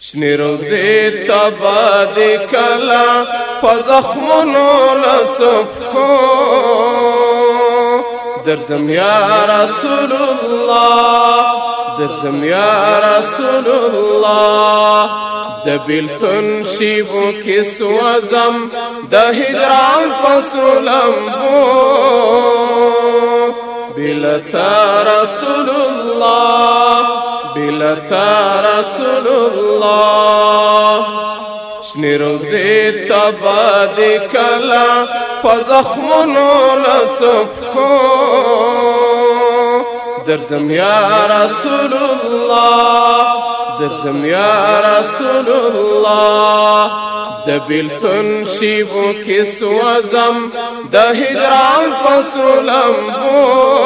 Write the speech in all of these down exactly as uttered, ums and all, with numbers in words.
شنی روزی تبا دی کلا پا زخمونو لصفکو درزم یا رسول الله درزم یا رسول الله د بیلتون شیبو کی سوزم د هجران پسولم بو بیلتا رسول الله بیلتا رسول الله شنی روزی تبا دی کلا پا زخمونو لصفکو درزم یا رسول الله درزم یا رسول الله د بیلتون شیبو کی سوزم د هجران پسولم بو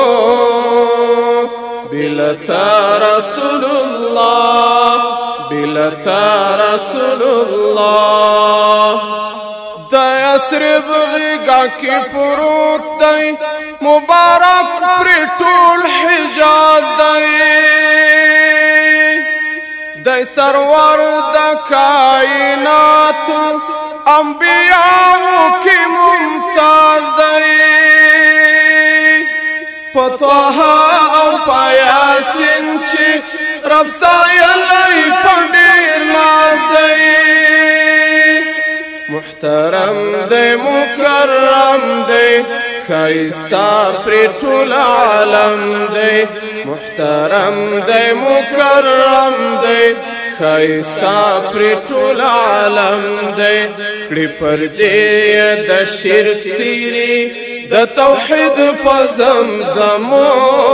بیلتا رسول الله بیلتا رسول الله د یثرب غیگا کی پروت دی مبارک پر ټول حجاز دی د سرور د کائنات انبیاء کی ممتاز دی پتوها او پایاسین چی رب ستایلی پندیر ناز دی محترم دی مکرم دی خیستا پر طول عالم دی محترم دی مکرم دی خیستا پر طول عالم دی کڑی پردی د شرک سیری د توحید په زمزمو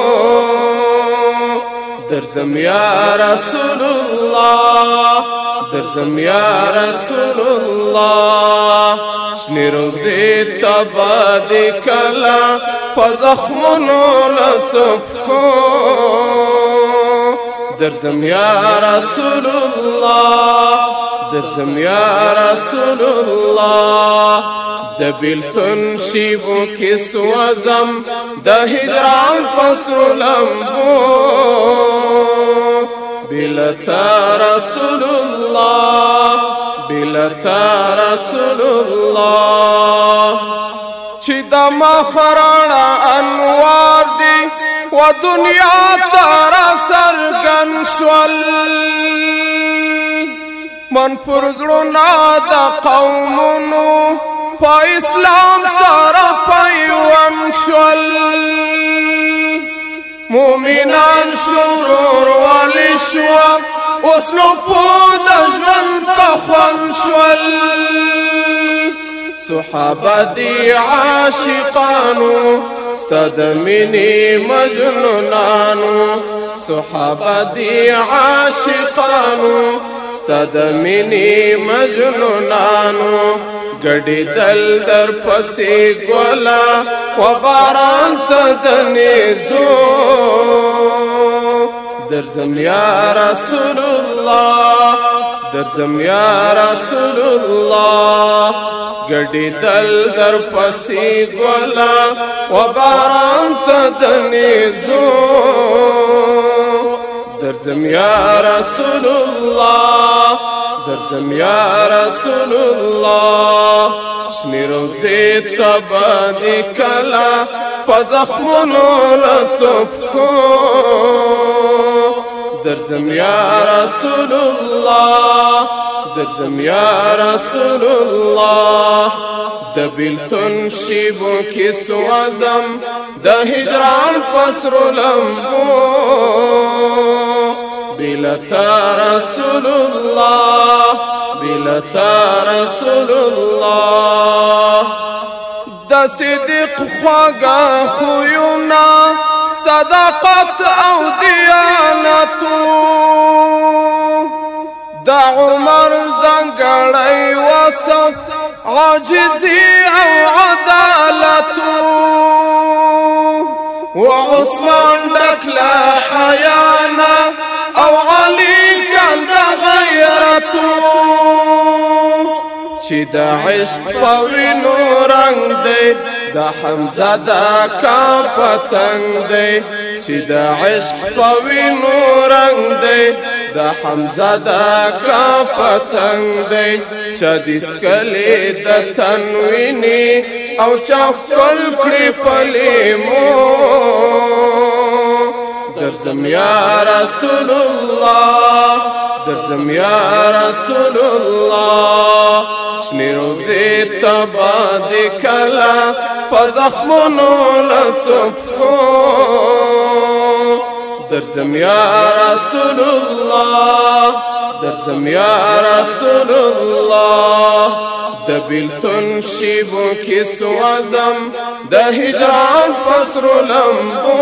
درزم یا رسول الله درزم یا رسول الله شنی روزی تبا دی کلا پا زخمونو لصفکو درزم یا رسول الله درزم یا رسول الله د بیلتون شیبو کی سوزم د هجران پسولم بو بیلتا رسول الله بیلتا رسول الله چی د مخرانا انوار دی و دنیا تارا سرگن شول من پرزرونا دا قومونو پا اسلام سارا پیوان شول مومنان شرور والی شوا اسلو پود جون پخوان شول صحابه دی عاشقانو ستد منی مجنونانو صحابه دی عاشقانو ستد منی مجنونانو گڑی دل در پسی گولا و باران تدنیزو درزم یا رسول الله درزم یا رسول الله گڑی دل در پسی گولا و باران تدنیزو درزم یا رسول الله درزم یا رسول الله شنی روزی تبا دی کلا پا زخمونو لصفکو درزم یا رسول الله درزم یا رسول الله د بیلتون شیبو کی سوزم د هجران پسرولم بو بیلتا رسول الله بیلتا رسول الله د صدق خواگا خویونا صداقت او دیانتو د عمر زنگڑی وصف عاجزی او عدالتو و عثمان دکلا حیانا او علی کند غیرتو چی دا عشق پوینو رنگ دی دا حمزه دا کا پتنگ دی چی دا عشق پوینو رنگ دی د حمزه دا کا پتنګ دی چا دې سکلې د تنویني او چا خپل کړي پلیمو درځم یا رسول الله درځم یا رسول الله شنې روزې تبا دې کله په زخمونو لصفو درځم یا رسول الله درځم یا رسول الله د بیلتون شیبو کې سوځم د هجران پسرو لمبو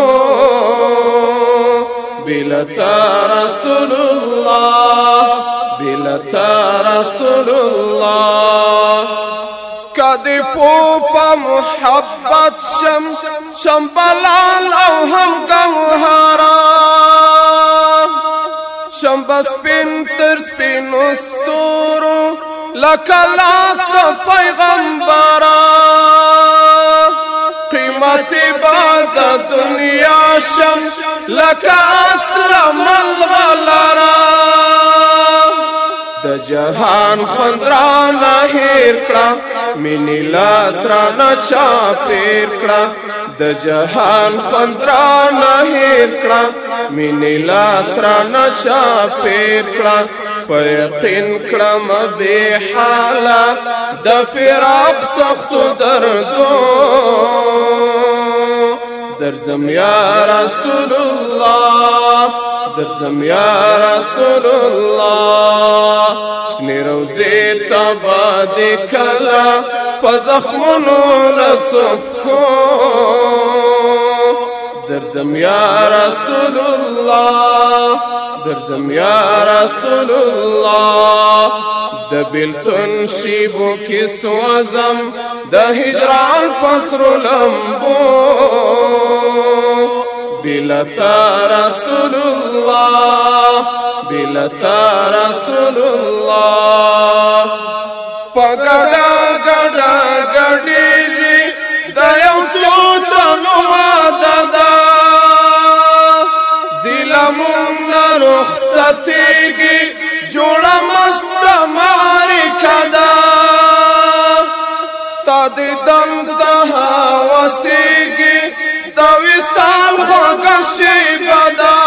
بلتا رسول الله بلتا رسول الله کدی پوپا محبت شم شم بلال او هم گوهرا شم بس پین تر سپین استورو لکلاس دا پیغمبرا قیمتی بعد دنیا شم لکا اسلام الغلرا د جهان خندرانا هیر کړه مینی لاس رانا چا پیر کړه د جهان خندرانا هیر کړه مینی لاس رانا چا پیر کړه په یقین کړم به حاله د فراق سخت دردو درځم یا رسول الله درځم یا رسول الله شنې روزې تبا دې کله په زخمونو لصفو درځم یا رسول الله درځم یا رسول الله د بیلتون شیبو کې سوځم د هجران پسرو لمبو بلتا رسول الله بلتا رسول الله پګړا ګډا ګډيري د یو څو تنو ددا ظلمون رخصتيږي جوړه مست ماري کدا ستاد دم د هوسيږي د وصال خوږشي بدا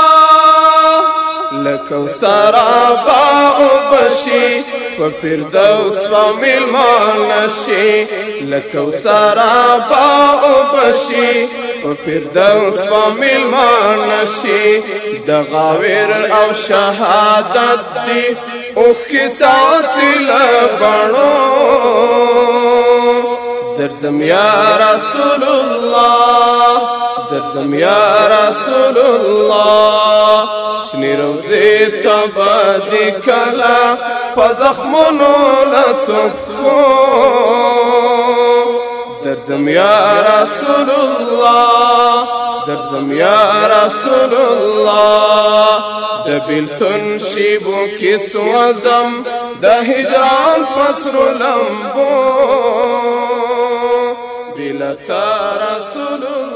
لکو سرابا او بشي په فردوس و میلمان نشي لکو سرابا او بشي په فردوس و میلمان نشي د غاور او شهادت دی او قصاص لبنو درځم یا رسول الله درځم یا رسول الله شنې روزې تبا دې کله په زخمونو لصفو درځم یا رسول الله درځم یا رسول الله د بیلتون شیبو کې سوځم د هجران پسرو لمبو بلتا رسول الله